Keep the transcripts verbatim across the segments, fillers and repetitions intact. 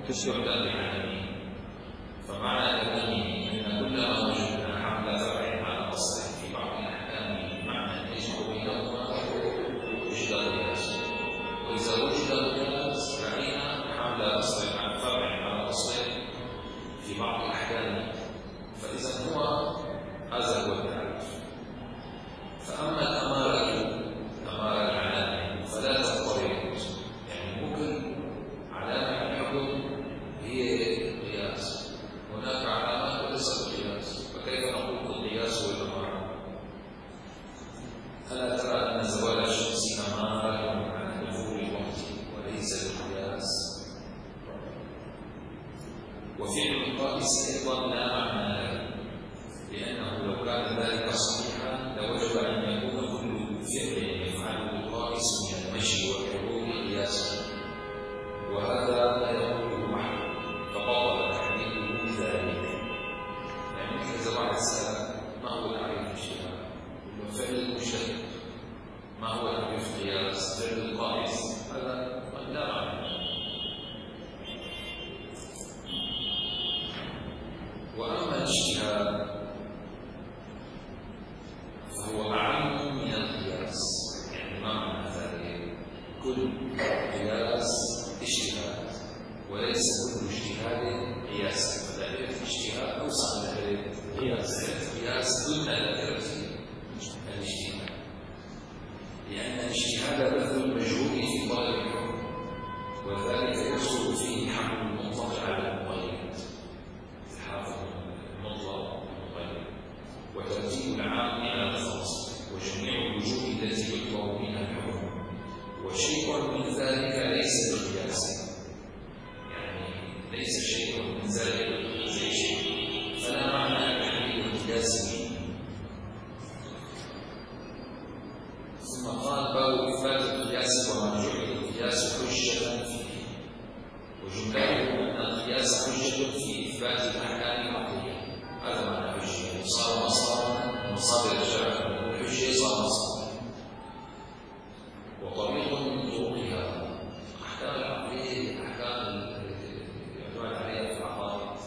مبدأ العالمين. فمعنى كلامه أن كلما وجدنا حمل فرع على أصل في بعض الأحكام بمعنى يجمع بينهما وجد القياس، وإذا وجد القياس رأينا حمل أصل عن فرع على أصل في بعض الأحكام، فإذا هو هذا هو التعريف. فأما الأمارة أمارة العلامة فلا تضطرد، يعني ممكن علامة الحكم هي قياس، هناك علامات وليست قياس، فكيف نقول القياس هو الأمارة؟ ألا ترى أن زوال الشمس أمارة عن دخول الوقت وليس بالقياس؟ وفعل القائس أيضا لا معنى له، لأنه لو كان ذلك صحيحا لوجب أن يكون كل فعل يفعله القائس من المشي والحلول قياسا، وهذا لا يقوله أحد فبطل تحديده ذلك. يعني مثل إذا واحد سأل ما هو تعريف الاجتهاد؟ فعل المجتهد. ما هو تعريف القياس؟ فعل القائس. هذا لا معنى. وأما الاجتهاد فهو أعم من القياس. يعني ما معنى ذلك؟ كل قياس اجتهاد وليس كل اجتهاد قياس، فدائرة الاجتهاد أوسع من دائرة القياس. القياس دون دائرة الاجتهاد، لأن الاجتهاد بذل المجهود في طلب الحكم، وذلك يحصل فيه حمل المطلق على المقيد، الحافظ المطلق المقيد، وترتيب العام على الخاص، وجميع الوجوه التي يطلب منها الحكم، وشيء من ذلك ليس بقياس، يعني ليس شيء من ذلك زي شيء، فلا معنى لتحديد القياس به. ثم قال باب إثبات القياس وما جعل القياس حجة فيه، وجملته أن القياس حجة في إثبات الأحكام العقلية. هذا معنى حجة، صار مصدرا مصادر الشرع، الحجة صار مصدر، وطريق من طرقها أحكام العقلية، أحكام يعتمد عليها في العقائد،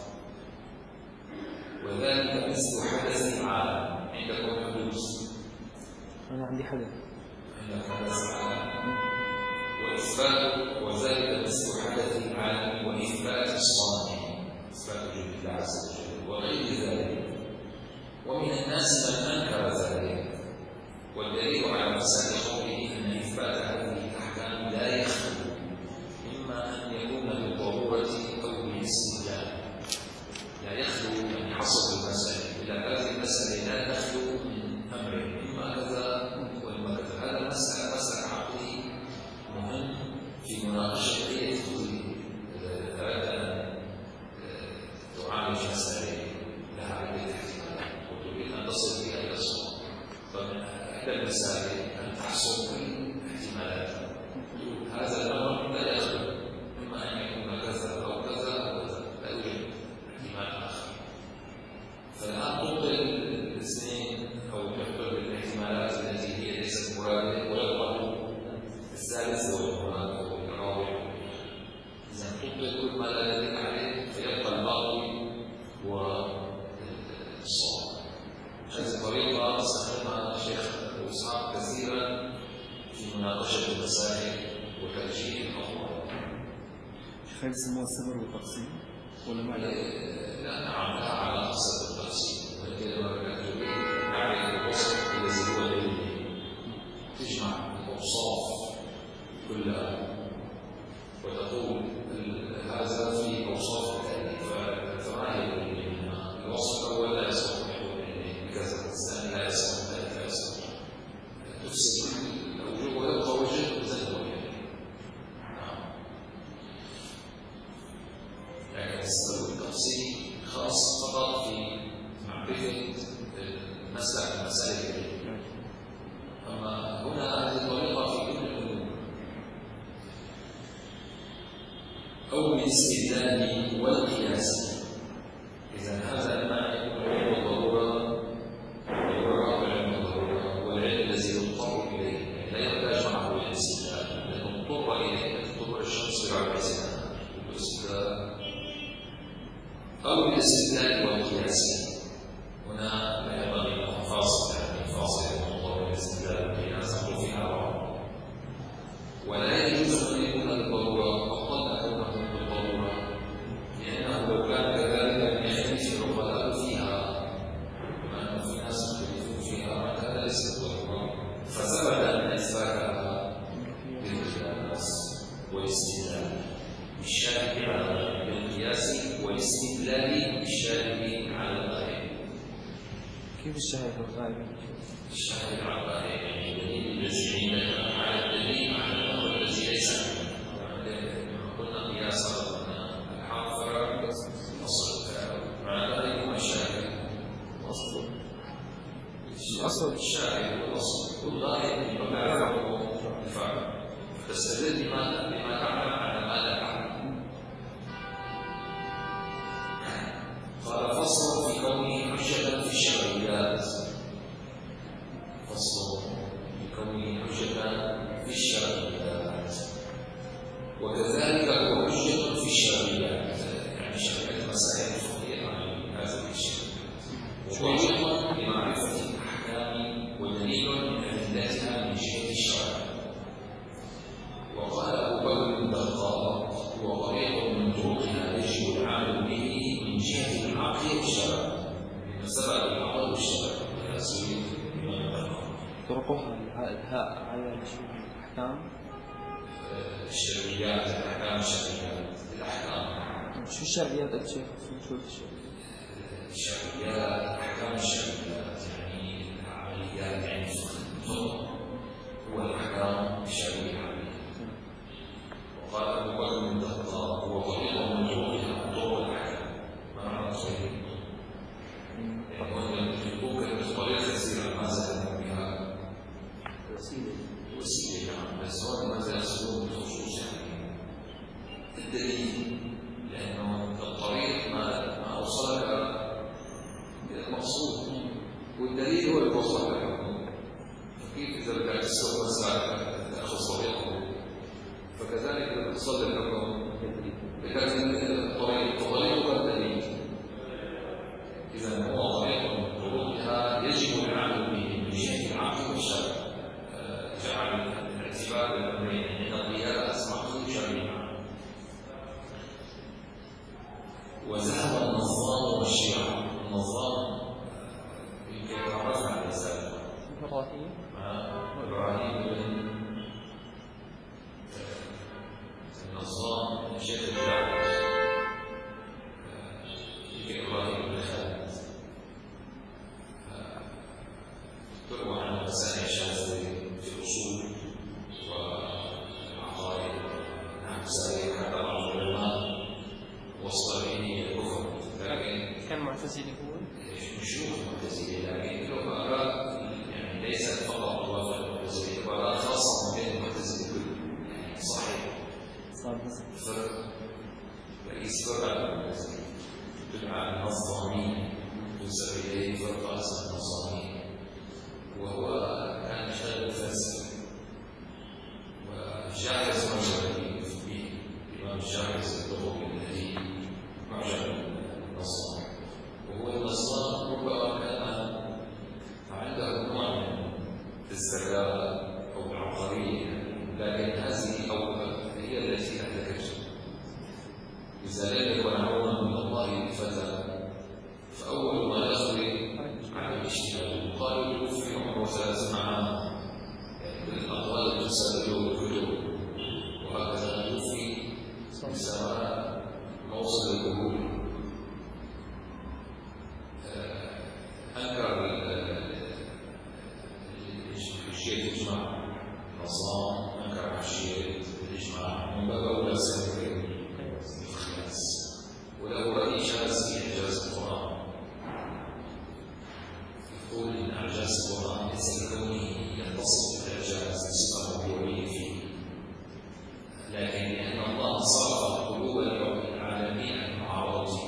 وذلك مثل حدث العالم. عندكم حدوث؟ أنا عندي حدث. عندك حدث العالم وإثبات، وذلك مثل حدث العالم وإثبات الصانع، إثبات وجود الله عز وجل وغير ذلك. ومن الناس من أنكر ذلك، والدليل على فساد قوله أن إثبات هذه الأحكام لا يخلو إما أن يكون بالضرورة أو بالاستدلال. لا يخلو أن يحصل المسألة، إلا هذه المسألة لا تخلو من أمر إما كذا وإما كذا. هذا المسألة مسألة عقلي مهم في مناقشة أي تقولي. إذا أردت أن تعالج مسألة لها عدة احتمالات وتريد أن تصل بها إلى الصواب، فمن إحدى المسائل أن تحصل كل احتمالاتها. هذا الأمر لا يخلو إما أن يكون كذا أو كذا أو كذا، لا يوجد احتمال آخر. فالآن تبطل الاثنين أو تبطل الاحتمالات التي هي ليست مرادة، ويبقى الثالث والمراد والرابع. إذا تبطل كل ما لا دليل عليه فيبقى الباقي والصواب. هذه الطريقة استخدمها الشيخ أبو إسحاق كثيرا في مناقشة المسائل وترجيح الأقوال. شيخ هذا يسموه السبر والتقسيم ولا ما لا؟ لا، نعم، لها علاقة بالتقسيم، ولكن نعرف الوصف الذي هو العلمي، تجمع الأوصاف كلها وتقول هذا في أوصاف التأليف، فما هي العلمية؟ الوصف الأول لا يصلح كذا، الثاني لا يصلح، الثالث لا يصلح، تفسد الوجوه ويبقى وجه زهو يعني. نعم، لكن السبب التفصيل خاص فقط في معرفة مسألة مسائل العلم. أما هنا هذه الطريقة في كل الأمور، أو بالاستدلال والقياس. إذا هذا ما يكون علم الضرورة والضرورة وعلم الضرورة والعلم الذي يضطر إليه، لا يحتاج معه الاستدلال، لأنه مضطر إليه. تطلع الشمس بعد سنة والاستدلال أو الاستدلال والقياس. هنا لا ينبغي أن نفاصل يعني فاصل الموضوع الاستدلال والقياس نقول فيها بعض، ولا يجوز أن يكون الضرورة أقل كونه بالضرورة، لأنه لو كان كذلك لم يختلف العقلاء فيها، بما أن في ناس يختلفون فيها هذا ليس بالضرورة، فثبت أن إثباتها بالقياس والاستدلال بالشاهد على بالقياس والاستدلال بالشاهد على الغائب. كيف الشاهد الغائب؟ الشاهد على الغائب يعني الدليل الذي عندك على الدليل على الأمر الذي ليس عندك. قلنا قياسا الحافر أصل مع ذلك هو الشاهد أصل الأصل الشاهد والأصل والغائب بما يعرفه الفعل، فتستدل بما بما تعلم على ما لا تعلم. قال فصل في كونه حجة في الشرعيات، فصل في كونه حجة في الشرعيات، وكذلك هو حجة في الشرعيات يعني شرعية مسائل فقهية عن هذه الشرعيات، وطريقة لمعرفة الأحكام ودليل من أدلتها من جهة الشرع. وقال أبو بكر الدقاق هو طريق من طرقها يجب العمل به من جهة العقل والشرع، من سبب العقل والشرع ويسوي بما الدقاق. طرقها الهاء على الأحكام الشرعيات، الأحكام الشرعيات، الأحكام. شو الشرعيات يا شيخ؟ شو الشرعيات؟ أحكام الشرعيات يعني العمليات يعني الطرق، هو الأحكام الشرعية. وقال أبو بكر الدقاق هو طريق من طرقها طرق الأحكام. ما معنى طريق؟ يعني هو ممكن بطريقة كثيرة ما زالوا بها وسيلة وسيلة يعني، بس هو ما زال يسلوه بخصوص يعني الدليل، لأنه الطريق ما ما أوصلك إلى المقصود، والدليل هو اللي وصلك للحكم. فكيف إذا رجعت السوق مسألة تأخذ طريقه، فكذلك إذا تصل للحكم لكن الطريق طريقك الدليل. إذا هو طريق من طرقها يجب العمل به من جهة العقل والشرع، جعل الاعتبار بالأمرين عند القياس معقول شرعي. وذهب النظام والشيعة. النظام يمكن يتعرف على الإنسان إبراهيم إبراهيم بن النظام شيخ الدعوة، يمكن إبراهيم بن خالد تروى عن مسائل الشاذلي في الأصول والعقائد، نعم مسائل حتى بعض العلماء وصل به الكفر، لكن كان معتزلي هو مشروع معتزلي، لكن له آراء يعني ليست فقط توافق المعتزلي، آراء خاصة بين المعتزلي كله يعني صحيح. فرق رئيس فرع المعتزلي تدعى النظامية، ينسب إليه فرقة اسمها النظامية، وهو كان يشتغل بالفلسفة وجاهز معجب به الإمام الجاهز اللغوي الذي معجب بالنظام، وهو النظام ربما كان عنده نوع من الذكاء أو العبقرية، لكن هذه أو هي التي أهلكته. إذا لم يكن عونا من الله فتى فأول ما يخرج عن الاجتهاد يقال له في عمره ثلاث معاه، يعني بالأقوال تسأل له الكتب، وهكذا توفي بسماء موصل القبول. أنكر الشيء الإجماع النظام، أنكر الشيء الإجماع من باب أولى سنة الخلاص، وله رأي شاذ في إعجاز القرآن، يقول إن إعجاز القرآن ليس لكونه يتصف بالإعجاز صفة نبوية فيه، لكن لأن الله صرف قلوب العالمين عن معارضته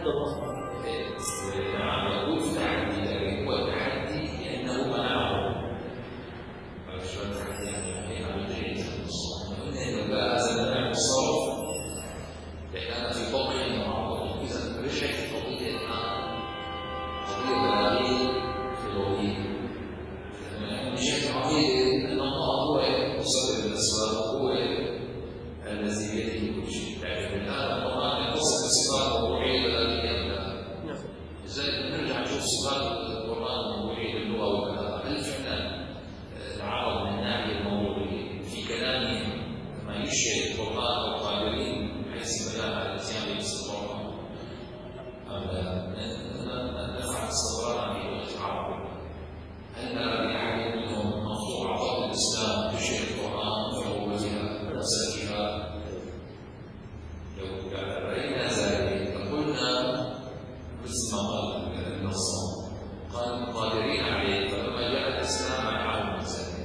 تحدى الله. نعم يقول في تحدي، لكن هو التحدي لأنه منعه. فشو التحدي يعني عن الدليل الصوم؟ إنه لا أزال منع الصوم لأن في طبعه معه. إذا رجعت القضية الآن قضية بلاغية لغوية. من جهة العقيدة أن الله هو مسبب الأسباب، هو الذي بيده كل شيء. لكن الآن القرآن يتصف بصفات موضوعية بلاغية. لذلك نرجع نشوف صفات القرآن الموضوعية باللغة والكلام. هل فعلا العرب من الناحية الموضوعية في كلامهم ما يشبه القرآن والقادرين حيث بيان على الاتيان بالاستقرار؟ أم لا؟ نفعل استقرارا في لغة العرب. هل نرى لأحد منهم منصور عقائد الإسلام تشبه القرآن في قوتها ومساكها؟ لو رأينا ذلك لقلنا مثل ما قال النص، قال قادرين عليه، فلما جاء الإسلام منعهم من ذلك.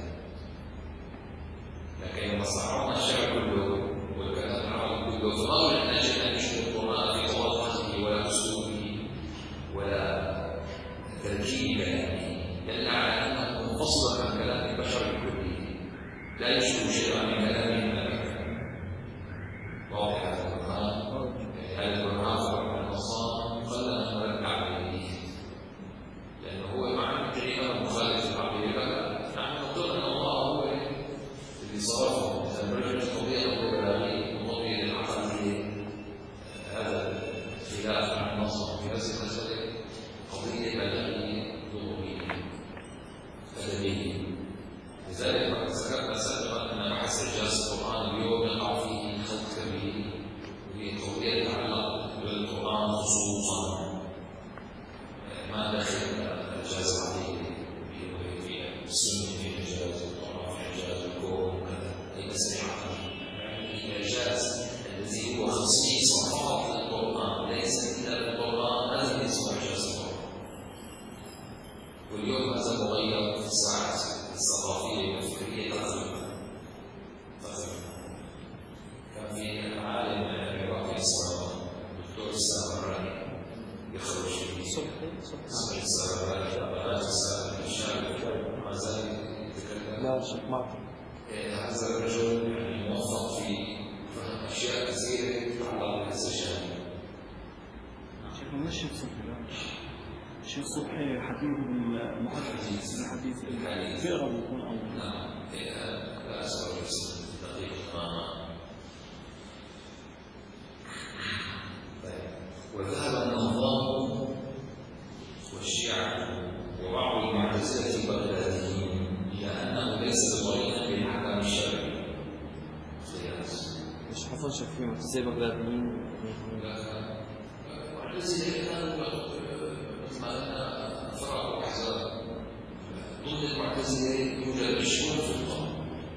لكن لما صعبنا الشعب كله والكلام العربي كله فما نجد أن يشبه القرآن في طريقته ولا أسلوبه ولا تركيب كلامه، دل على أنه منفصل عن كلام البشر كله، لا يشبه شيئا من كلامه الملائكة. واضح هذا القرآن؟ هذا القرآن فرق النصارى قل أن نرجع إليه، لأنه هو معنى تقريبا مخالف العقيدة. نحن نقول أن الله هو اللي صرفه. إذا رجعت قضية أو بلاغية وقضية العقلية، هذا خلاف عن النص في نفس المسألة قضية بلاغية لغوية أدبية. لذلك قد ذكرنا سابقا أن بحث إعجاز القرآن اليوم يقع فيه خلط كبير، وهي قضية تتعلق بالقرآن خصوصا ما دخل إعجاز العقيدة في السنة، في إعجاز القرآن، في إعجاز الكون وكذا. أي مسألة عقلية، الإعجاز الذي هو خصيص فقط للقرآن ليس إلا بالقرآن، هذا اسمه إعجاز القرآن. واليوم هذا مغير في الساعات الثقافية والفكرية تقريبا. كان في عالم عراقي اسمه دكتور السامراني يخرج في صبحي السامراني بنات السامراني الشامل، مع ذلك يتكلم. لا شك معك. هذا الرجل يعني موفق في فهم أشياء كثيرة تتعلق بهذا الشأن. شيخ ما الشيخ صبحي؟ الشيخ صبحي حديث المحدث الحديث فقرة بيكون أول. نعم، لا أسأل دقيق القامة. وذهب النظام والشيعة وبعض المعتزلة البغداديين إلى أنه ليس بطريقة للأحكام الشرعية. مش حصل شك في معتزلة البغداديين؟ المعتزلة كانوا مثل ما قلنا فرق وأحزاب. ضد المعتزلة يوجد عشرون فرقة،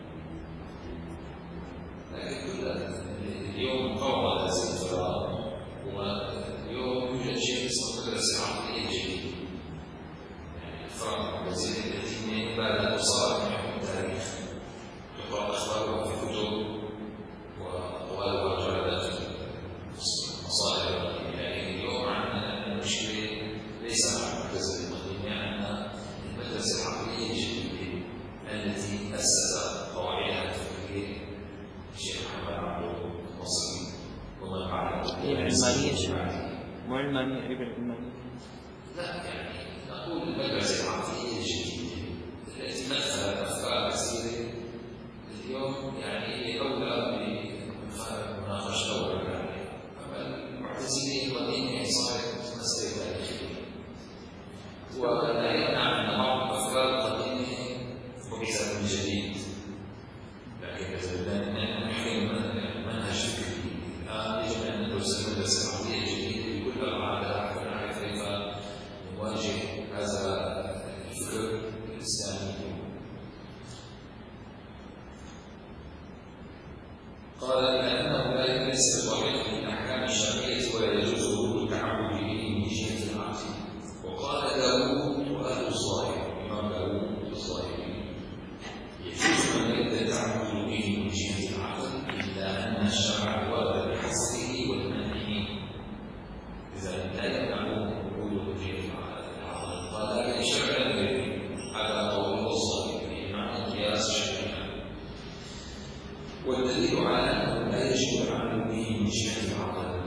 لكن كل اليوم قوى هذه الفرق. واليوم يوجد شيء اسمه مدرسة عقلية جديدة، يعني الفرق المعتزلة التي بعد تصارع من التاريخ تقرأ أخبارها في كتب وأقوالها وجرادات مصادر. يعني اليوم عندنا المشكلة ليس مع المعتزلة القديمة، عندنا المدرسة العقلية الجديدة التي أسس قواعدها الفكرية الشيخ محمد عبد المصري ومن بعده. هي العلمانية شو؟ مو علمانية قريبة العلمانية؟ لا، يعني نقول المدرسة العقلية الجديدة التي مثلت أفكار كثيرة اليوم، يعني هي أولى بمناقشة أولى. أما المعتزلة القديمة صارت مسألة تاريخية، ولا يمنع أن بعض الأفكار القديمة بعثت من جديد، لكن إذا بدنا نحكي منهج فكري الآن يجب أن ندرس المدرسة العقلية الجديدة بكل أبعادها حتى نعرف كيف نواجه هذا الفكر الإسلامي. قال لأنه لا ليس بطريقة من الأحكام الشرعية ولا يجوز وجود التعبد به من جهة العقل. وقال داوود وأهل الظاهر، الإمام داوود الظاهري، يجوز أن يبدأ التعبد به من جهة العقل إلا أن الشرع ورد بحصره والمنع. إذا والدليل على أنه لا يجب العمل به من جهة العقل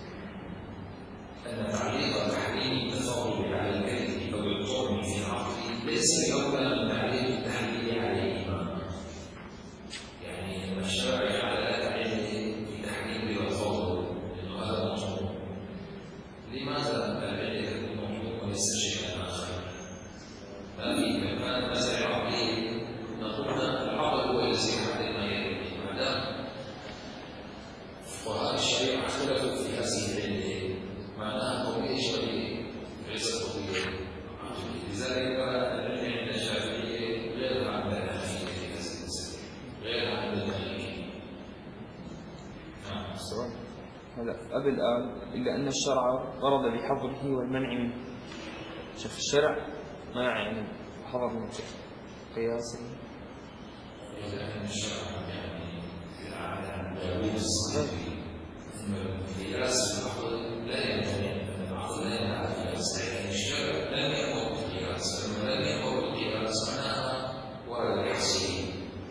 أن تعليق التحريم التفاضل على الكذب أو القرن في العقل ليس بأولى من تعليق التحليل عليهما. يعني لما الشرع جعل تعليل في تحريم والفضل لأنه هذا مطلوب، لماذا العلة تكون مطلوب وليس شيئا آخر؟ ما في كان مسائل عقلية نقول العقل هو الذي يحدد ما يلي، ما دام فقهاء الشريعة اختلفوا في هذه العلة معناها قضية شرعية ليست قضية عقلية. لذلك العلة عند الشافعية غير عند الحنفية في هذه المسألة، غير عند المالكية. نعم. سواء هذا قبل قال إلا أن الشرع ورد بحظره والمنع منه. شوف الشرع منع يعني حظر منه قياسا. إلا أن الشرع يعني في العالم داوود الصحيح أن القياس العقل لا يمتنع، أن العقل لا يمنع القياس، لكن الشرع لم يأمر بالقياس، لما لم يأمر بالقياس معناها ورد الحصيل.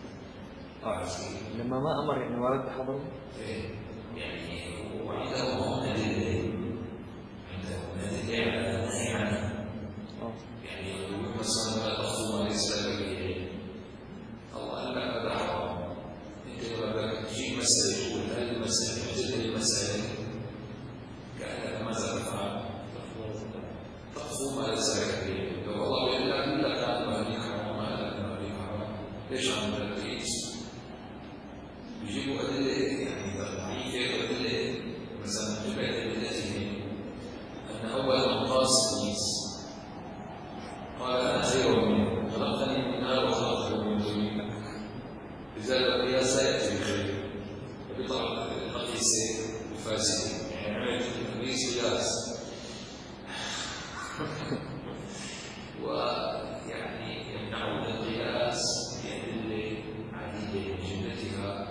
لما ما أمر يعني ورد بحظره؟ يعني وعندهم هم أدلة، عندهم أدلة على النهي عنها. يعني يقولون مثلا لا تخصوا ما ليس لك به، الله قال لك هذا حرام، أنت لما بدك تجيب مسألة تقول هذه المسألة تجد المسألة كأنك ماذا تفعل؟ تخصوا ما ليس لك به. لو الله يقول لك يقول لك هذا ما لك حرام ما لك ما لك حرام، ليش عم تركز؟ يجيبوا أدلة يعني ضعيفة وأدلة مثلا جمع أدلتهم أن أول من قاس إبليس قال أنا خير منه خلقتني من نار وخلقته من طين، لذلك القياس لا يأتي بخير وبطلع القيس الفاسد يعني عملت إبليس قياس ويعني يمنعون القياس بأدلة عديدة من جملتها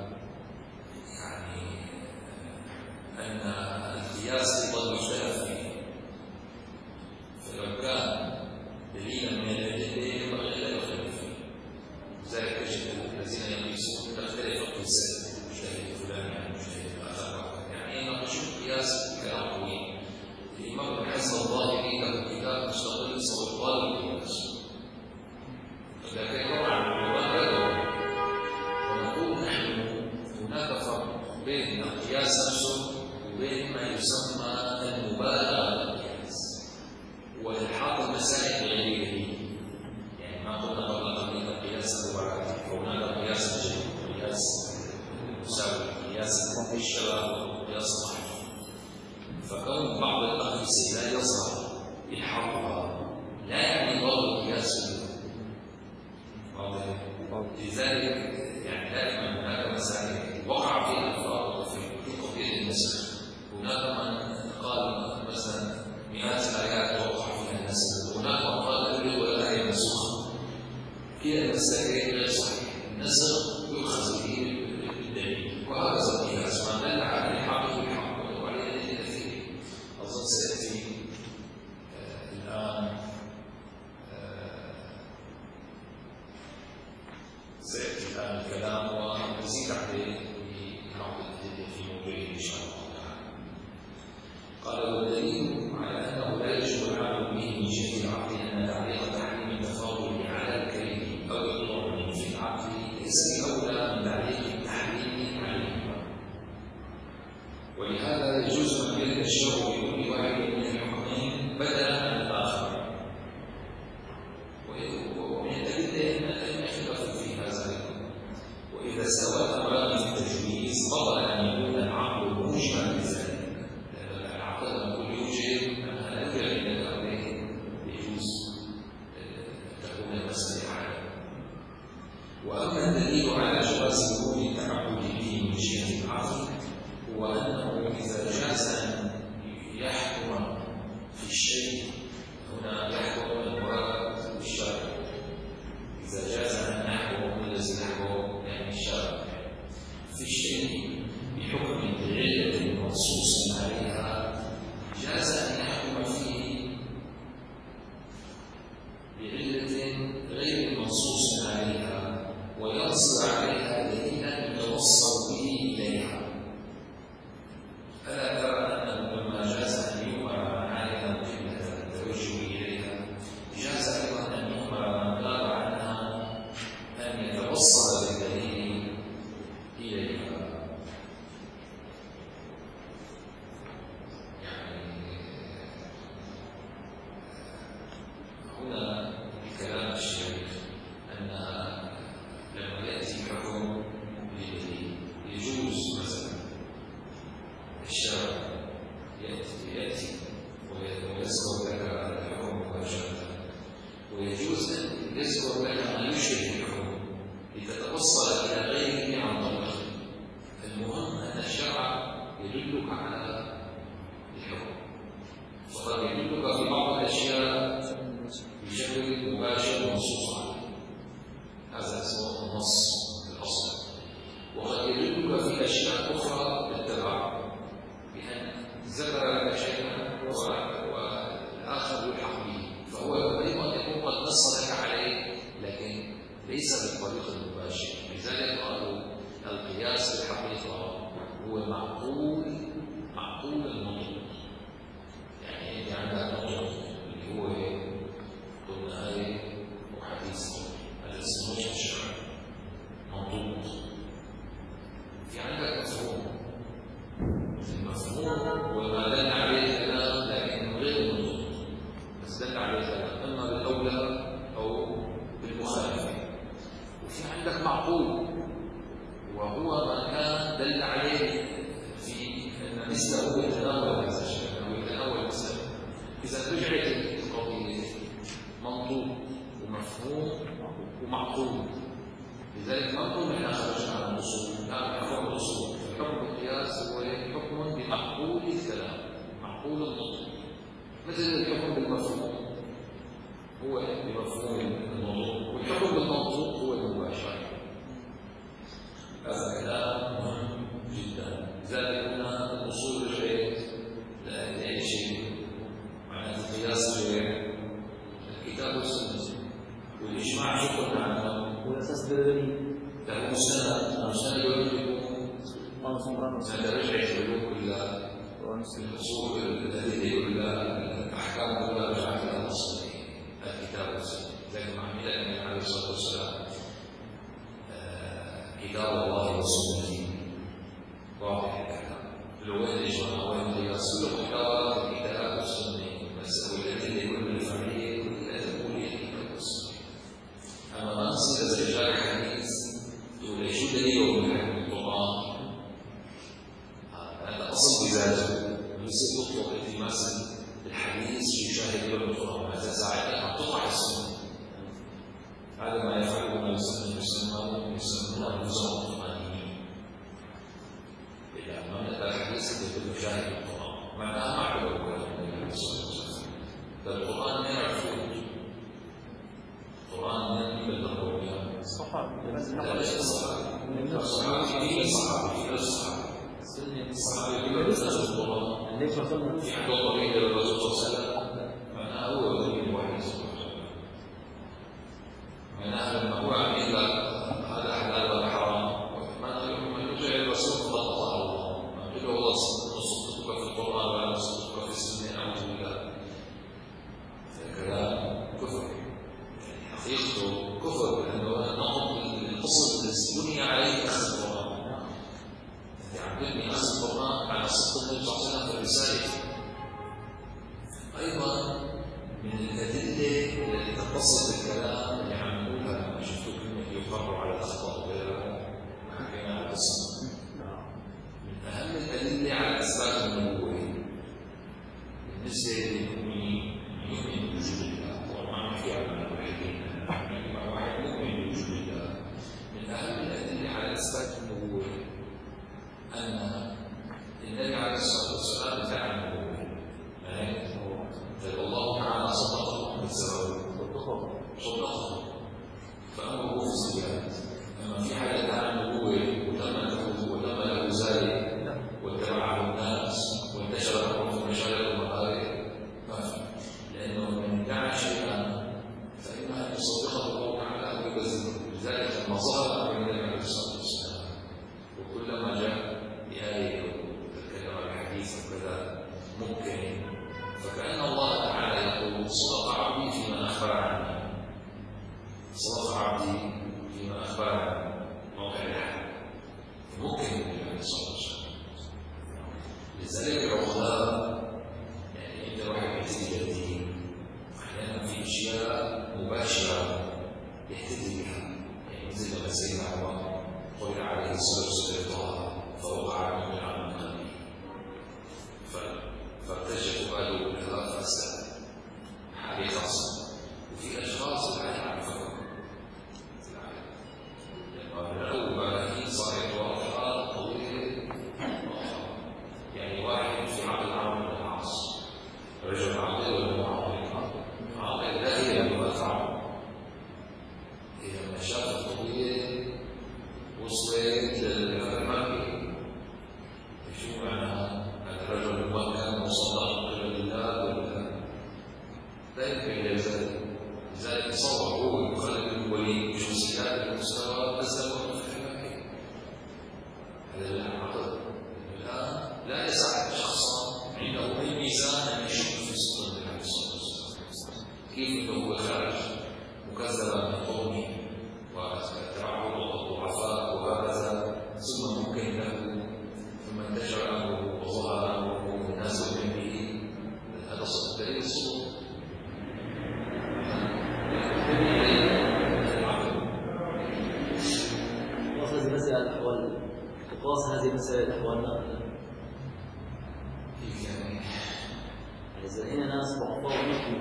أن القياس يضل مختلف فيه، فلو كان دليلا من الأدلة ينبغي ألا يختلف فيه. لذلك تجد الذين يقيسون تختلف القياسات، مجتهد فلان عن مجتهد آخر، يعني يناقشون القياس بكلام طويل. الإمام ابن حزم الظاهري له كتاب مستقل اسمه إبطال القياس، لكن طبعا العلماء قالوا ونقول نحن هناك فرق بين القياس نفسه وبين ما يسمى المبالغة بالقياس والحاق المسائل بغيره. يعني ما قلنا قبل قليل القياس أنواع، هناك قياس جيد، قياس مساوي، قياس الشباب، قياس ضعيف. فكون بعض الأقيسة لا يظهر بحقها لا يعني ضرب القياس. لذلك يعني دائما هناك مسائل وقع فيها الفرق في قضية النسخ. هناك من قال مثلا مئات الآيات وقع فيها النسخ، هناك من قال الأولى الآية منسوخة. كلا المسائل غير صحيح، النسخ يؤخذ به بالدليل وهكذا القياس ما دل على الحق بالحق وعلى الأدلة فيه. أظن سيأتي آه الآن آه سيأتي الآن الكلام ونزيد عليه ببعض الأدلة في موضوعه إن شاء الله. قال والدليل على أنه لا يجب العمل به من جهة العقل أن تعليق تحريم التفاضل على الكريم أو الطعن في العقل ليس بأولى من تعليق التحريم عليهما، ولهذا يجوز أن يرد الشرع بكل واحد من الحكمين بدلا عن الآخر. ومن الأدلة أن الأئمة اختلفوا في هذا، وإذا استوى الأمران في التجويز بطل أن يكون العقل موجبا لذلك. وأما الدليل على جواز وجود التعبد به من جهة العقل هو أنه إذا جاز أن يحكم في الشيء، هنا يحكم المراد بالشرع، إذا جاز أن يحكم الذي يحكم يعني الشرع في الشيء بحكم العلة المنصوص أشياء أخرى بالتبع، بأن ذكر لك شيئا والآخر يلحق به، فهو أيضا يكون قد نص لك عليه لكن ليس بالطريق المباشر. لذلك قالوا القياس في الحقيقة هو معقول معقول النطق. يعني أنت عندك نطق اللي هو ضمن آية وحديث هذا اسمه نطق الشرع منطوق. في عندك مفهوم، المفهوم هو ما دل عليه الكلام لكن غير منطوق، بس دل عليه الكلام إما بالأولى أو بالمخالفة. وفي عندك معقول وهو ما كان دل عليه في أن مثله يتناول هذا الشيء أو يتناول مثله. إذا رجعت القضية منطوق ومفهوم ومعقول، لذلك ما نقول نحن خرجنا عن الأصول، لا نحكم الأصول. حكم القياس هو حكم بمعقول الكلام، معقول النطق، مثل الحكم بالمفهوم هو بمفهوم النطق، والحكم بالمنطوق هو المباشر. هذا كلام مهم جدا. لذلك قلنا الأصول رجعت لأي شيء معنى القياس رجع الكتاب والسنة والإجماع شو قلنا عنه؟ والأساس بالدليل له مستند، مستند يقول هذا رجعت العلوم كلها الأصول الأدلة كلها الأحكام كلها رجعت إلى الأصل الكتاب والسنة. زي ما عمل النبي عليه الصلاة والسلام كتاب الله وسنته واضح الكلام، لو الإجماع والقياس كل محتوى الكتاب والسنة، بس والأدلة كل الفرعية كلها تقول الكتاب والسنة. أما ما نصير رجال الحديث تقول شو دليله من القرآن؟ هذا أصل بذاته، يصير تطلق التماس الحديث يشاهد له القرآن، هذا ساعتها تطرح السنة. هذا ما يفعله ما يسمى يسمى يسمونه نظام القرآنيين. إذا ما نقرأ الحديث يقول يشاهد القرآن، معناها معلومة القرآن. فالقرآن ما يعرفون القرآن من بالضروريات الصحابة بس نقل الصحابة الصحابة في الصحابة في الصحابة الصحابة في القرآن ليش وصلنا في عند طريق الرسول صلى الله عليه وسلم معناه هو دليل الوحي صلى الله عليه وسلم. معناه لما هو عم يقول هذا حلال ولا حرام، ما من رجع الرسول فقد أطاع الله، ما يقول الله صدقك في القرآن ولا صدقك في السنة أعوذ بالله. الكلام كفر حقيقته كفر، لأنه نقض الأصل الذي بني عليه أخذ القرآن. أنت عم تبني أخذ القرآن على صدق النبي صلى الله عليه وسلم في الرسالة. أيضا من الأدلة التي تتصل بالكلام اللي عم نقولها لما شفتوا كلمة يقر على الأخطاء وغيرها حكينا على القصة. من أهم الأدلة على إثبات النبوة بالنسبة للمؤمنين يؤمن بوجود الله، وما نحكي عن الموحدين واحد يؤمن بوجود الله. من أهم الأدلة على إثبات النبوة أن النبي عليه الصلاة والسلام ادعى النبوة. الله تعالى صدقه بالزواج صدقه فأمره في الزيادة. أما في حالة ادعى النبوة وتم كيف انه هو خرج مكذبا من قومه وتبعه الضعفاء وهكذا ثم ممكن له ثم انتشر امره وظهر امره والناس من به. هذا دليل الصدق. هذه مسألة الأحوال تقاس هذه مسألة الأحوال كيف يعني؟ إذا هنا ناس ضعفاء ونحن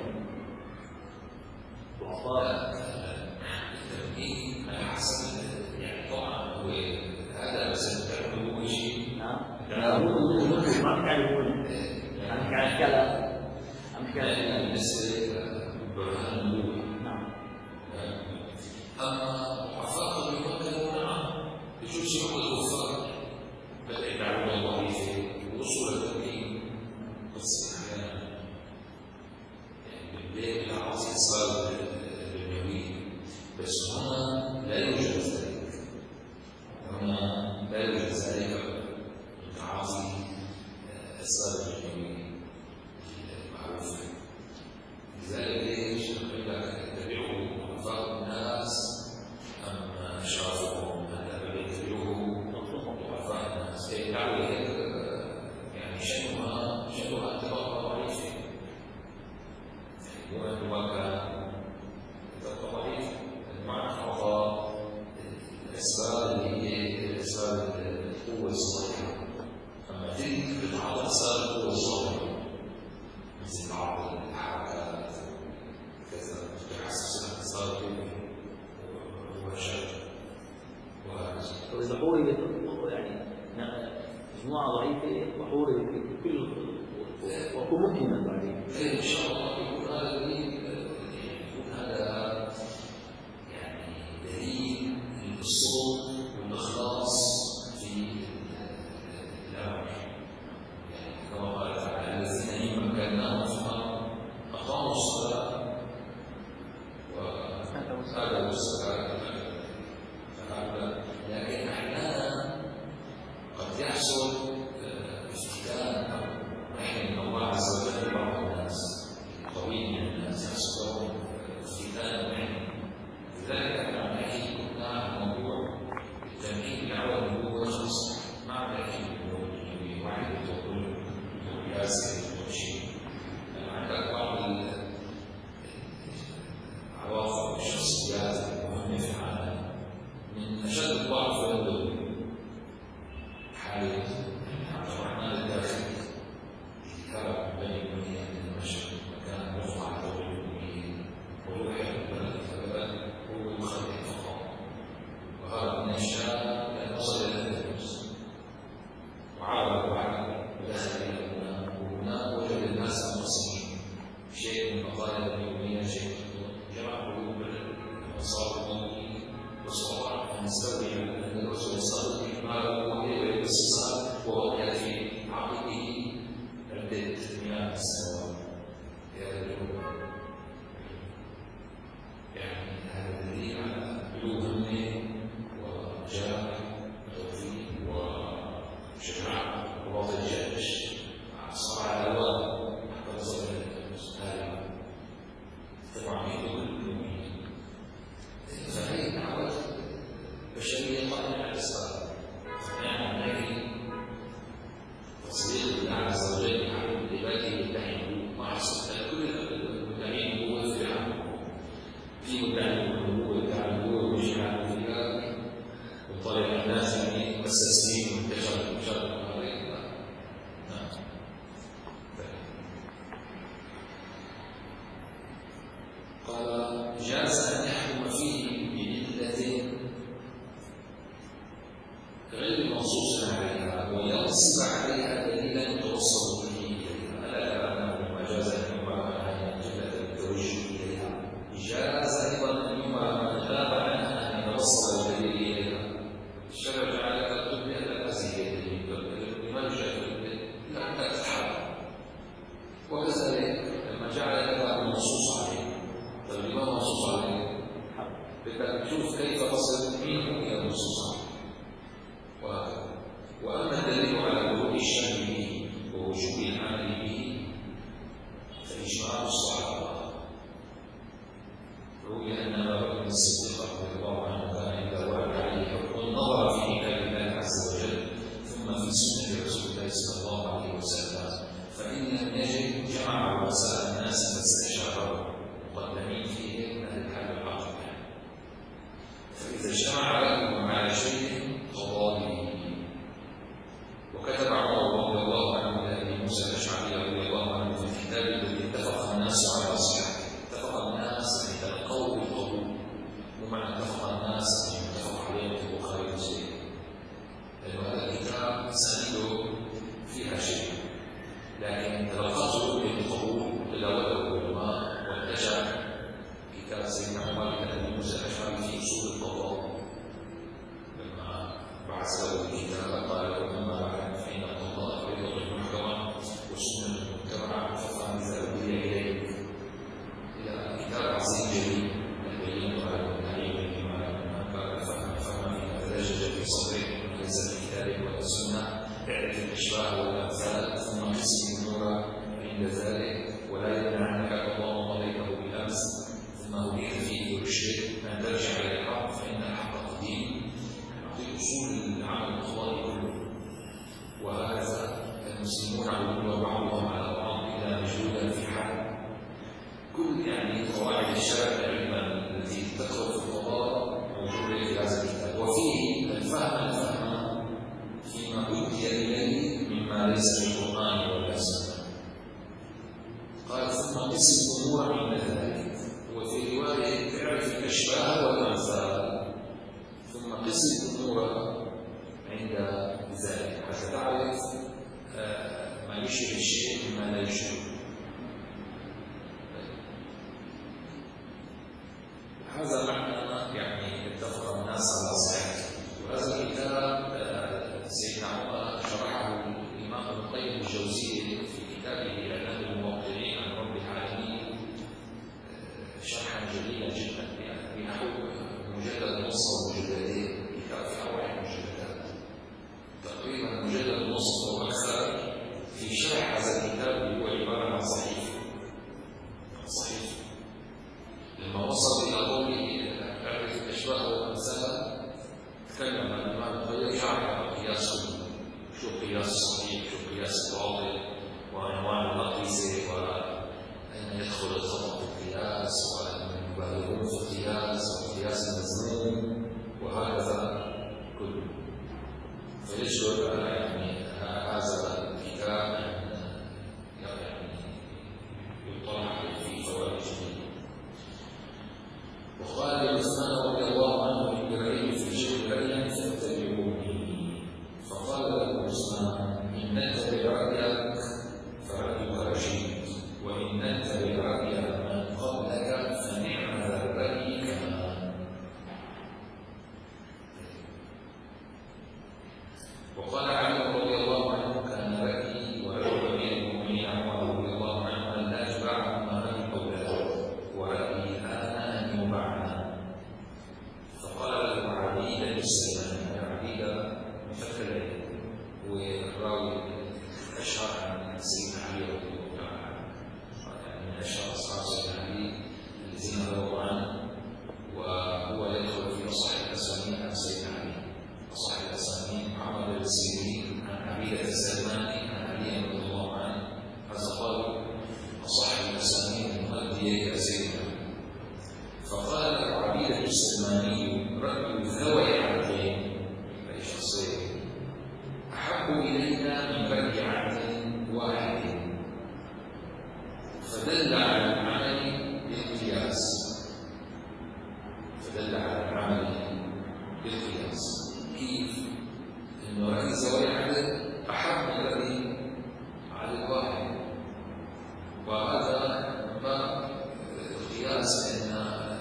ضعفاء التمكين على حسب يعني طبعا هو هذا بس تعمل هو شيء. نعم ما بتعرفون عم نحكي عن كلام عم نحكي عن بالنسبة لبرهان النبوة. نعم. أما ضعفاء المؤمنون نعم بشوف شيء هو الكفار بدأ يدعون الوظيفة ووصول التمكين بس أحيانا يعني بالبيت العاصي أسباب الدنيوية بس هنا لا يوجد ذلك. هنا لا يوجد ذلك التعاطي أسباب الدنيوية المعروفة. لذلك ليش نقول لك اتبعوا ضعفاء الناس أم أشرافهم؟ هذا يتبعوه ضعفاء الناس يدعوا يعني شأنها شأنها اتباع ضعيفة وأنواع ضعيف المعنى أعطى الأسباب اللي هي الأسباب القوة الصالحة. أما تلك بتعطى أسباب القوة الصالحة مثل بعض الحركات كذا تحسس أسباب وشر وهكذا. وإذا حوربت يعني مجموعة ضعيفة وحوربت بكل وكل ممكنة بعدين. إن شاء الله يكون هذا دليل يكون هذا يعني دليل للوصول والإخلاص في الأمر. يعني كما قال تعالى الذين إن مكناهم في الأرض أقاموا الصلاة وآتوا الزكاة. لكن أحيانا قد يحصل افتتان أو رحم من الله عز وجل بعض الناس قوي من الناس يحصل لهم افتتان ورحم. لذلك احنا نحكي كنا عن موضوع التمكين الأول اللي هو شخص مع تأكيد النبوي واحد يقول ياسر وشيء. عندك بعض العواقب والشخصيات المهمة في العالم من أشد الضعف والذل حالة عبد الرحمن الداخلي هرب بين بني من المشرق وكان رفع دور المؤمنين وروح البلد فبدأ هو يخطط فقط وهرب من الشام لأن وصل إلى الأندلس وعرض وعد ودخل إلى هناك وهناك وجد الناس المصريين شيء من مقالة اليومية شيء جمع قلوب الأنصار المؤمنين واستطاع أن يستولي على الأندلس ويستغل إكماله والاستثمار ووقع في عقله عدة مئات السنوات. يعني هذا دليل على بلوغ همه وجاه وتوفيق وشجاعة ووضع الجيش صار على الألوان حتى وصل إلى الأندلس. هذا طبعا يدل المؤمنين. فهي دعوة بشرية قائمة على الإسلام. نحن نحكي تصديق الله عز وجل عن عباده يدعي ما حصل كل المدعين هو في عنه في مدعي النبوة يدعي النبوة ويجعل الانبياء وطريق الناس يعني مستسلمين وانتشر انتشار هذه. نعم. قال جاز أن يحكم فيه بعلة غير منصوص عليها وينصب عليها دليلا يتوصل به اليها. الا ترى انه ما جاز ان يمر عنها جمله التوجه اليها جاز ايضا ان يمر من غاب عنها ان يتوصل الدليل اليها. الشرع جعل تكتب بان الازيه لما يجاز الا ان تتحرك وكذلك لما جعل هذا المنصوص عليه. طيب لما منصوص عليه؟ بدك تشوف كيف تصل منه الى المنصوص عليه. وأما الدليل على وجود الشبه الأشباه والأمثال ثم قسم الأمور عند ذلك ولا يمنع أنك الله عليكه بالأمس ثم أريد فيه الشيء أن ترجع إلى الحق فإن الحق قديم في أصول العمل القضائي كله وهذا المسلمون عملوا بعضهم على بعض إلى مجهودا في حال كل يعني قواعد الشرع العلم التي تدخل في القضاء موجودة في هذا الكتاب وفيه الفهم الفهم فيما أوتي إليه مما ليس في القرآن ولا السنة. قال ثم قسم أمور عند ذلك وفي رواية تعرف الأشباه والأمثال ثم قسم أمور عند ذلك حتى تعرف ما يشبه الشيء مما لا يشبه. هذا معنى يعني اتفق الناس على صحته وهذا الكتاب سيدنا عمر شرحه الإمام ابن القيم الجوزية في كتابه إعلام الموقعين عن رب العالمين شرحا جليلا جدا بنحو مجلد نص ومجلدين كتاب في أوائل المجلدات تقريبا مجلد نص وأكثر في شرح هذا الكتاب اللي هو عبارة عن صحيح صحيح لما وصل إلى قوله تعرف الأشباه والأمثال تكلم الإمام القيم شرح قياس شو قياس الصحيح شو قياس الباطل وأنواع الأقيسة وأين يدخل الخطأ في القياس وأن يبالغون في القياس والقياس المذموم وهكذا كله. فيجب يعني هذا الكتاب يعني يطلع في فوائد جديدة. وقال عثمان رضي الله عنه للرجل في الجبل رأيا فاتبعوني فقال له عثمان إن نتبع رأيك فرأيك رشيد وإن نتبع رأي من قبلك فنعم ذا الرأي كمان. وقال علي رضي الله عنه كان رأيي ورأي أمير المؤمنين عمر رضي الله عنه أن لا يتبع ما رأي قبله ورأيي أنا أن يبعنا. فقال له عبيد السلمان عبيد مفكر والراوي أشهر عن سيدنا علي رضي الله عنه يعني من أشهر أصحاب سيدنا علي الذين رووا عنه وهو يدخل في أصح الأسانيد عن سيدنا علي. أصح الأسانيد محمد بن سيرين عن عبيد السلماني عن علي رضي الله عنه هذا قال أصح الأسانيد المؤدية إلى سيدنا. فقال عبيد السلماني رأي ذوي عبدين أي شخصين أحب إلينا من رأي عبد واحد فدل على العمل بالقياس فدل على العمل بالقياس كيف؟ إنه رأي ذوي عدد أحب من رأي عدد واحد وهذا ما القياس أن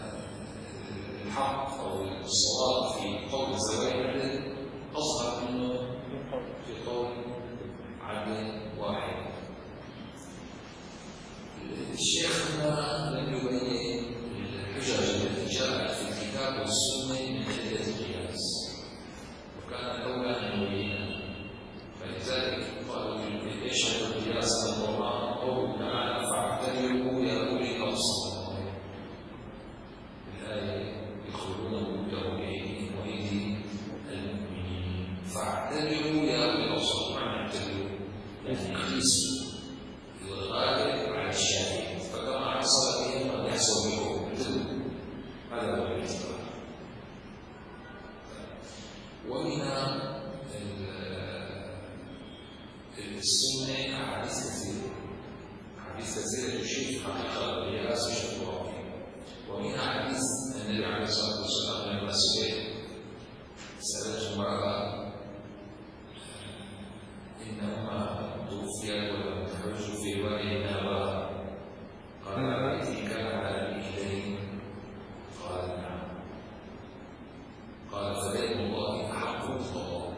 الحق أو الصواب في قول ذوي عدد أصغر منه في قول عدد واحد. الشيخ هنا لم يبين الحجج التي جاءت في الكتاب والسنة من أدلة القياس وكان الأولى أن يبينها فلذلك قالوا يشهد القياس من القرآن قوله تعالى فاعتبروا يا أولي الأبصار الآية يدخلون بيوتهم بأيديهم وأيدي المؤمنين فاعتبروا يا أولي الأبصار معنى اعتبروا يعني قيسوا الغالب على الشاهد فكما حصل بهم قد يحصل بهم هذا هو الاعتبار. ومن السنة أحاديث كثيرة أحاديث كثيرة تشير في حقيقة القياس بشكل واضح ومنها حديث النبي عليه الصلاة والسلام من المسجد سألته امرأة إنهما توفيت ولم تخرج في وادي نابا قال أرأيت كان على الإيدين قال نعم قال فدين الله أحق القضاء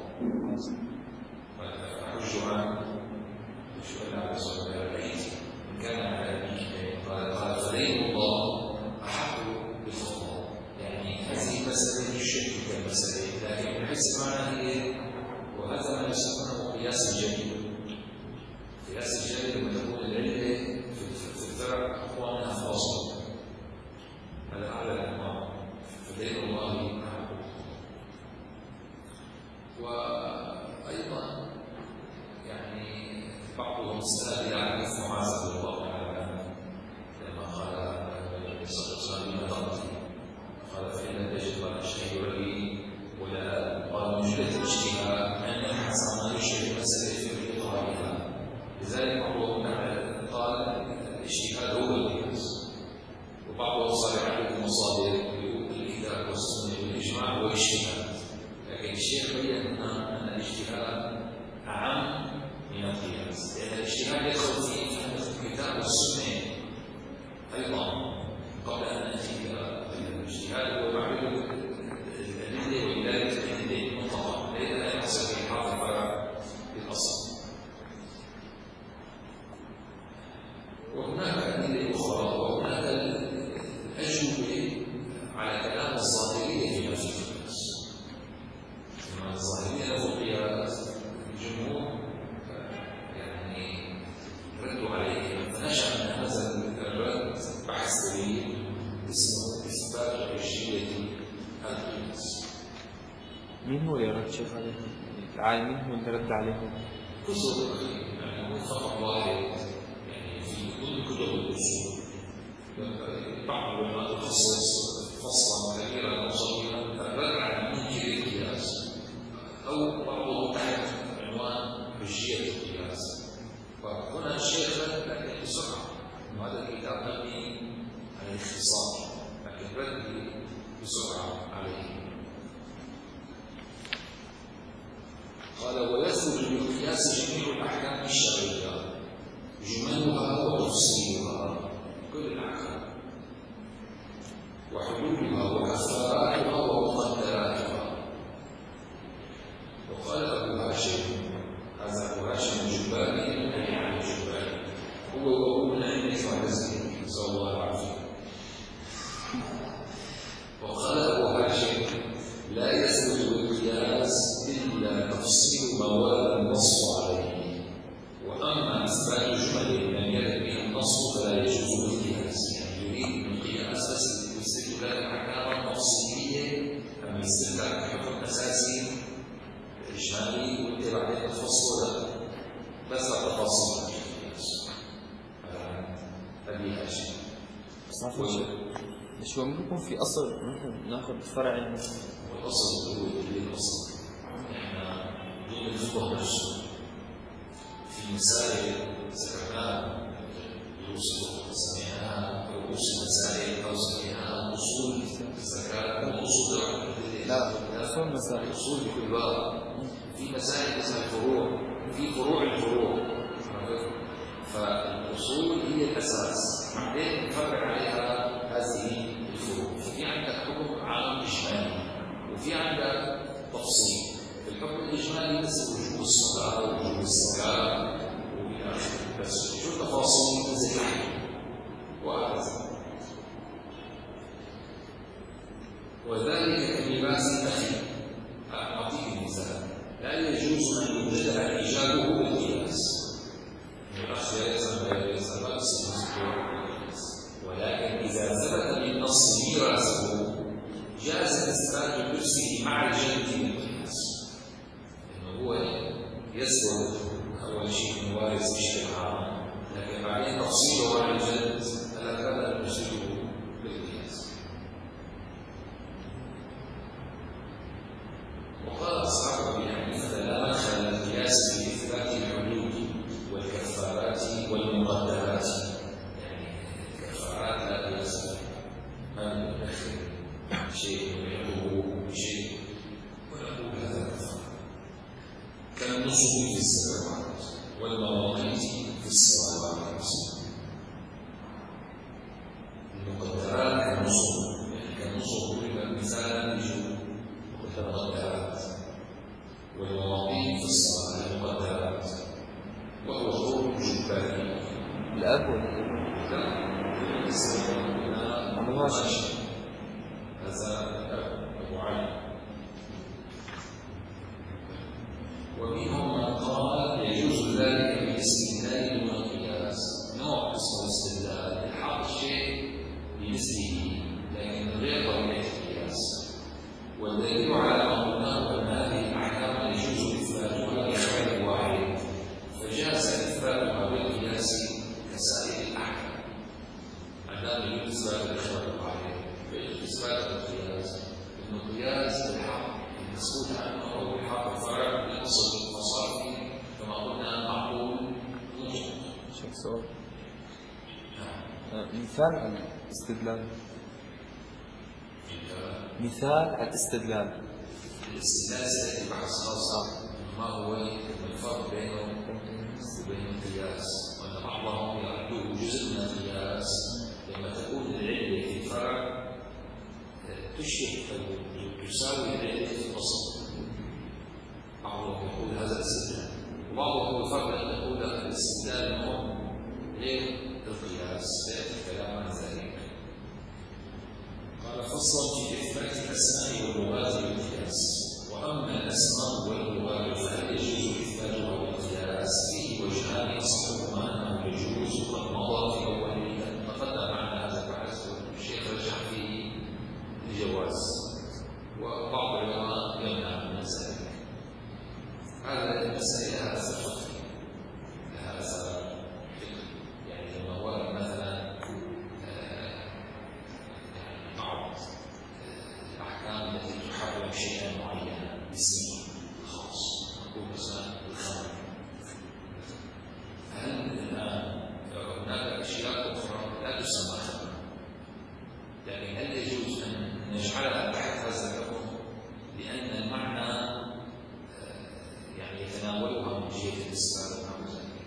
فأحج عنه وشكرا على صلى الله عليه وسلم إن كان على الإيدين قال قال فدين الله أحق بالقضاء يعني هذه مسألة الشرك كمسألة لكن بحيث معنى هي وهذا ما يسمونه القياس الجلي. القياس الجلي لما تكون العلة في الفرع أقوى منها في الأصل، هذا أعلى الأنواع، فدين الله أعلى. وأيضا يعني بعضهم استند إلى حديث معاذ رضي الله عنه لما قال النبي صلى الله عليه وسلم لما تقضي؟ قال فإن تجد ولا شيء يولي ولا قال مجلة الاجتهاد أن يبحث عن ما يشبه المسألة في إطارها. لذلك بعضهم قال الاجتهاد هو القياس، وبعضهم صرح عليه المصادر يقول الكتاب والسنة والإجماع هو الاجتهاد. لكن الشيخ بين أن الاجتهاد أعم من القياس، لأن الاجتهاد يدخل فيه فهم الكتاب والسنة أيضا قبل أن نأتي إلى الاجتهاد. هو معرفة الأدلة وإدارة الأدلة المطلقة، لا يحصل في حرف الفرع بالأصل. وهناك أدلة أخرى، وهناك الأجوبة على كلام الظاهرية في نفس القياس. كما الظاهرية له القياس الجمهور يعني ردوا عليه، فنشأ من هذا الرد بحث طويل اسمه إثبات حجية القياس. مين هو اللي رد شيخ عليهم؟ العالم مين هو اللي رد عليهم؟ كتب يعني فقط واحد يعني في كل كتب الأصول. بعض العلماء تخصص فصلا كبيرا أو صغيرا الرد على منكر القياس، أو بعضه تحت عنوان حجية القياس. وهنا الشيخ رد لكن بسرعة، وهذا الكتاب مبني على الاختصار لكن رد بسرعة عليه. قال ويثبت بالقياس جميع الأحكام الشرعية جملها وتفصيلها، كل الأحكام وحدودها وكفاراتها ومقدراتها. وقال أبو هاشم، هذا أبو هاشم الجبالي الذي عن الجبالي هو وهو من أين يسمع تسليم نسأل الله العافية. وقال أبو هاشم لا يثبت بالقياس إلا تفصيل ما ورد النص عليه، وأما إثبات جمل لم يرد به النص فلا يجوز بالقياس. يعني يريد بالقياس بس استدلال أحكام تفصيلية، أما استدلال حكم أساسي إجمالي وأنت بعدين تفصل بس تفاصيل القياس. أبي هاشم مش هو ممكن في أصل ممكن ناخذ فرع يعني والأصل هو اللي الأصل. إحنا ضمن الفقه نفسه في مسائل ذكرناها دروس الفقه سميناها رؤوس المسائل أو سميناها أصول الزكاة أو أصول العقد. لا أصول مسائل، أصول بكل باب. في مسائل اسمها فروع، في فروع الفروع. فالأصول هي الأساس، بعدين نفرع عليها هذه الفروع. في عندك حكم عام إجمالي وفي عندك تفصيل. الحكم الإجمالي بس وجوب الصلاة ووجوب الزكاة وإلى آخره، بس وجوب تفاصيل زي وهكذا. وذلك كلباس الأخي. أعطيك مثال، لا يجوز أن يبتدع إيجابه بالقياس. الأخ يلزم ولا يلزم لا بالقياس، ولكن إذا ثبت بالنص ميراثه جاز إثبات لبسه مع الجد بالقياس. إنه هو يثبت أول شيء موارث بشكل عام، لكن بعدين تفصيله مع الجد فلا كان نفسه بالقياس. وقال أصحاب أبي حنيفة لا مدخل للقياس في إثبات الحدود والكفارات والمقدرات. يعني الكفارات لا قياس ما ندخل شيء يحبه بشيء ونقول هذا كفارة، كالنصب في الزكوات والمواقيت في الصلوات. المقدرات كالنصب، يعني كالنصب ضرب مثالا بجوء المقدرات، والمواقيت في الصلاة المقدرات، وهو قول جباري. الأب ولا لا يستمع أبو هاشم، هذا الأب أبو علي. ومنهم من قال سؤال مثال على الاستدلال مثال على الاستدلال الاستدلال سيأتي بحث خاص ما هو الفرق بينه وبين القياس، وأن بعضهم يعدوه جزء من القياس لما تكون العلة في الفرع تشبه أو تساوي العلة في الأصل. بعضهم يقول هذا الاستدلال، وبعضهم يقول الفرق أن يقول الاستدلال هو للقياس، سيأتي الكلام عن ذلك. قال فصل في إثبات الأسماء واللغات بالقياس. وأما الأسماء واللغات فهل يجوز إثباتها بالقياس؟ فيه وجهان أصحهما أنه يجوز وقد مضى في أوله تقدم معنا هذا البحث والشيخ رجح فيه الجواز، وبعض العلماء يمنع من ذلك. هذا المسألة لها أثر فقهي، لها أثر يعني لما ورد مثلا بعض الأحكام التي تحرم شيئا معينا باسم خاص، نقول مثلا الخمر. فهل الآن هناك أشياء أخرى لا تسمى خمر، لكن هل يجوز أن نجعلها تحت هذا الحكم لأن المعنى يعني يتناولها من جهة الاستفادة من ذلك؟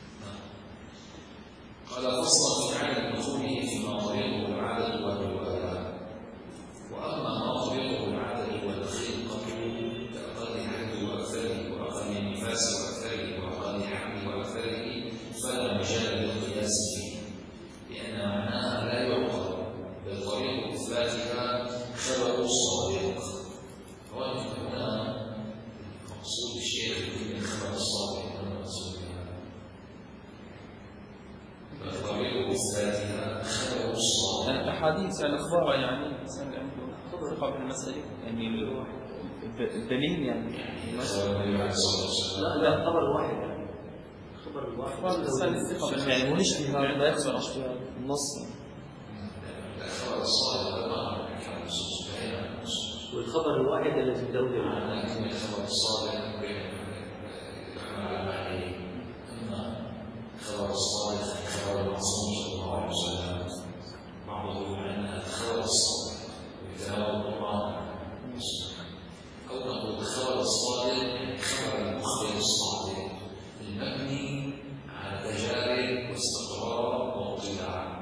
قال فصل في عدد مفهومه فيما طريقه العدد والرواية. وأما ما طريقه العدد والخلقة كأقل حد وأكثره وأقل نفاس وأكثره وأقل حمل وأكثره فلا مجال للقياس فيه، لأن معناها لا يعقل، بل طريق إثباتها خبر الصادق. هنا مقصود الشيء الذي من خبر الصادق هو مقصود بها، بل طريق إثباتها خبر الصادق. الأحاديث الأخبار يعني الإنسان عنده خبر قبل المسألة، يعني الدليل يعني لا لا خبر واحد يعني خبر الواحد الإنسان استقبل يعني مو اجتهاد، لا يقصد اجتهاد النص. الخبر الصادق ما كان النصوص بعيدا، والخبر الواحد الذي تدور على لكن الخبر الصادق بين على معنى أما الخبر الصادق خبر المعصوم صلى الله عليه وسلم، بعضهم يقول أنها الخبر الصادق ويتناول القرآن، أو نقول الخبر الصادق يعني خبر المخبر الصادق المبني على تجارب واستقرار واطلاع.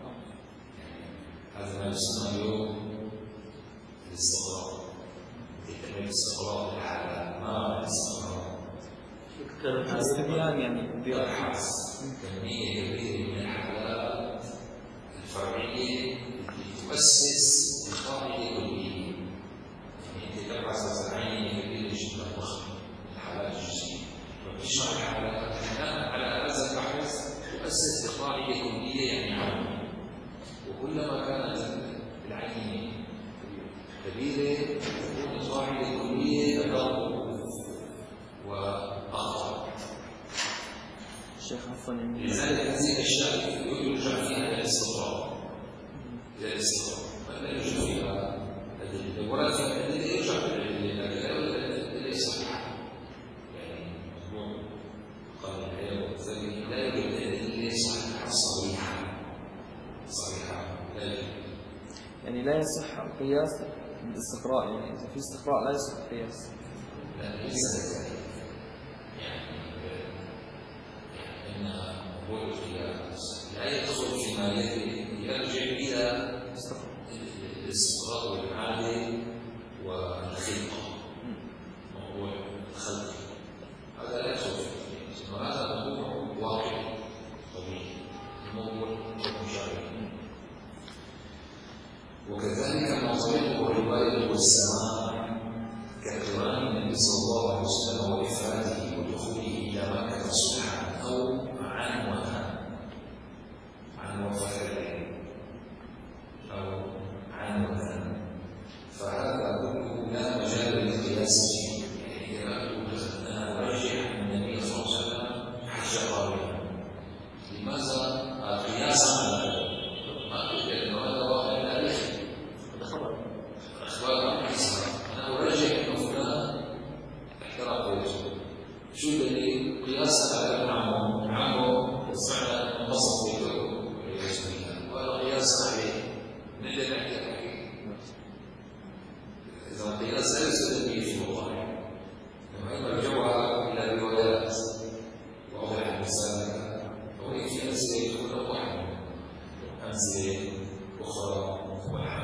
هذا ما يسمى اليوم الاستقرار، يتم الاستقرار الحالة ما الاستقرار الاستبيان يعني يبحث كمية كبيرة من الحالات الفرعية التي تؤسس القاعدة كلية. يعني أنت تبحث عن عينة كبيرة جدا ضخمة من الحالات الجزئية، وتجمع الحالات بناء على هذا البحث تؤسس لقاعدة كلية يعني عامة. وكلما كانت العينة كبيرة تكون القاعدة الكلية أدق وأخطر. الشيخ عفوا يعني لذلك هذه الأشياء يرجع فيها إلى الاستقرار، إلى الاستقرار، فلا يوجد فيها أدلة، ورد فيها أدلة يرجع إلى الأدلة الصحيحة. يعني موضوع قال الحياة والثاني لا يوجد أدلة صحيحة صريحة صريحة لا يوجد. يعني لا يصح القياس بالاستقراء، يعني إذا في استقراء لا يصح القياس. لا ليس ذلك، يعني أن موضوع القياس لا يدخل فيما يرجع إلى الاستقراء والعادة والخلقة. موضوع الخلق هذا لا يدخل فيه، وهذا موضوع واقعي طبيعي، الموضوع مجرد. وكذلك ما طريقه الرواية والسماع كقران النبي صلى الله عليه وسلم وإفراده ودخوله إلى مكة صبحا أو عنوة عنوة فعل أو عنوة، فهذا كله لا مجال للقياس فيه. يعني إذا أنه رجع عن النبي صلى الله عليه وسلم حج قارنا، لماذا القياس على ما قلت لأنه هذا واقع تاريخي، هذا خبر أخبار عن عيسى أنه رجع أنه فلان احترق ويجب. شو الدليل؟ قياسا على ابن عمه، عمه سمعنا انبسط بيته والعياذ بالله، وهذا قياس صحيح من اللي نحكي الحقيقة. إذا القياس لا يستدل به في الوضع، لما يرجعها إلى الروايات واضح المسألة، وهي في أمثلة كل واحد أمثلة أخرى.